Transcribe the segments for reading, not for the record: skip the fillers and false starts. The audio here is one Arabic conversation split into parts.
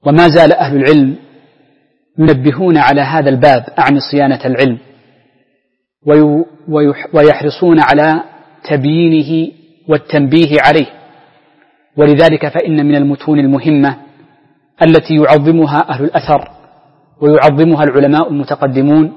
وما زال أهل العلم ينبهون على هذا الباب، أعني صيانة العلم، ويحرصون على تبيينه والتنبيه عليه. ولذلك فإن من المتون المهمة التي يعظمها أهل الأثر ويعظمها العلماء المتقدمون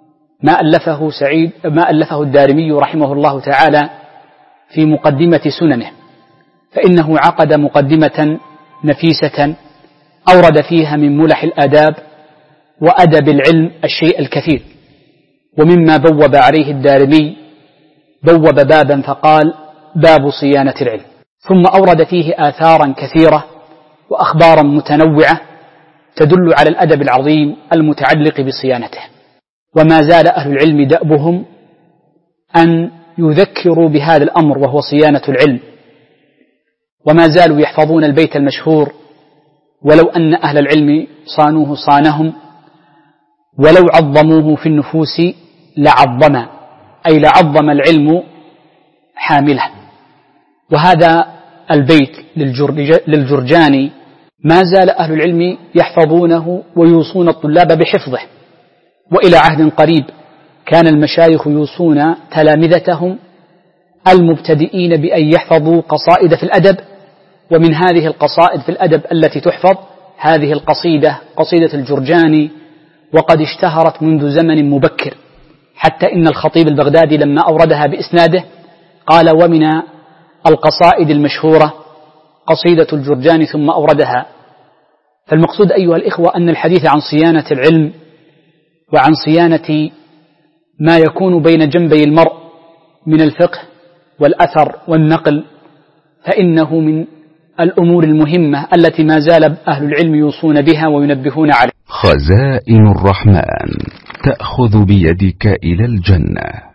ما ألفه الدارمي رحمه الله تعالى في مقدمة سننه، فإنه عقد مقدمة نفيسة أورد فيها من ملح الآداب وأدب العلم الشيء الكثير. ومما بوب عليه الدارمي بوب بابا فقال: باب صيانة العلم. ثم أورد فيه آثارا كثيرة وأخبارا متنوعة تدل على الأدب العظيم المتعلق بصيانته. وما زال أهل العلم دأبهم أن يذكروا بهذا الأمر وهو صيانة العلم، وما زالوا يحفظون البيت المشهور: ولو أن أهل العلم صانوه صانهم، ولو عظموه في النفوس لعظم، أي لعظم العلم حامله. وهذا البيت للجرجاني ما زال أهل العلم يحفظونه ويوصون الطلاب بحفظه. وإلى عهد قريب كان المشايخ يوصون تلامذتهم المبتدئين بأن يحفظوا قصائد في الأدب، ومن هذه القصائد في الأدب التي تحفظ هذه القصيدة، قصيدة الجرجاني، وقد اشتهرت منذ زمن مبكر، حتى إن الخطيب البغدادي لما أوردها بإسناده قال: ومن القصائد المشهورة قصيدة الجرجاني، ثم أوردها. فالمقصود أيها الإخوة أن الحديث عن صيانة العلم وعن صيانة ما يكون بين جنبي المرء من الفقه والأثر والنقل فإنه من الأمور المهمة التي ما زال أهل العلم يوصون بها وينبهون عليها. خزائن الرحمن تأخذ بيدك إلى الجنة.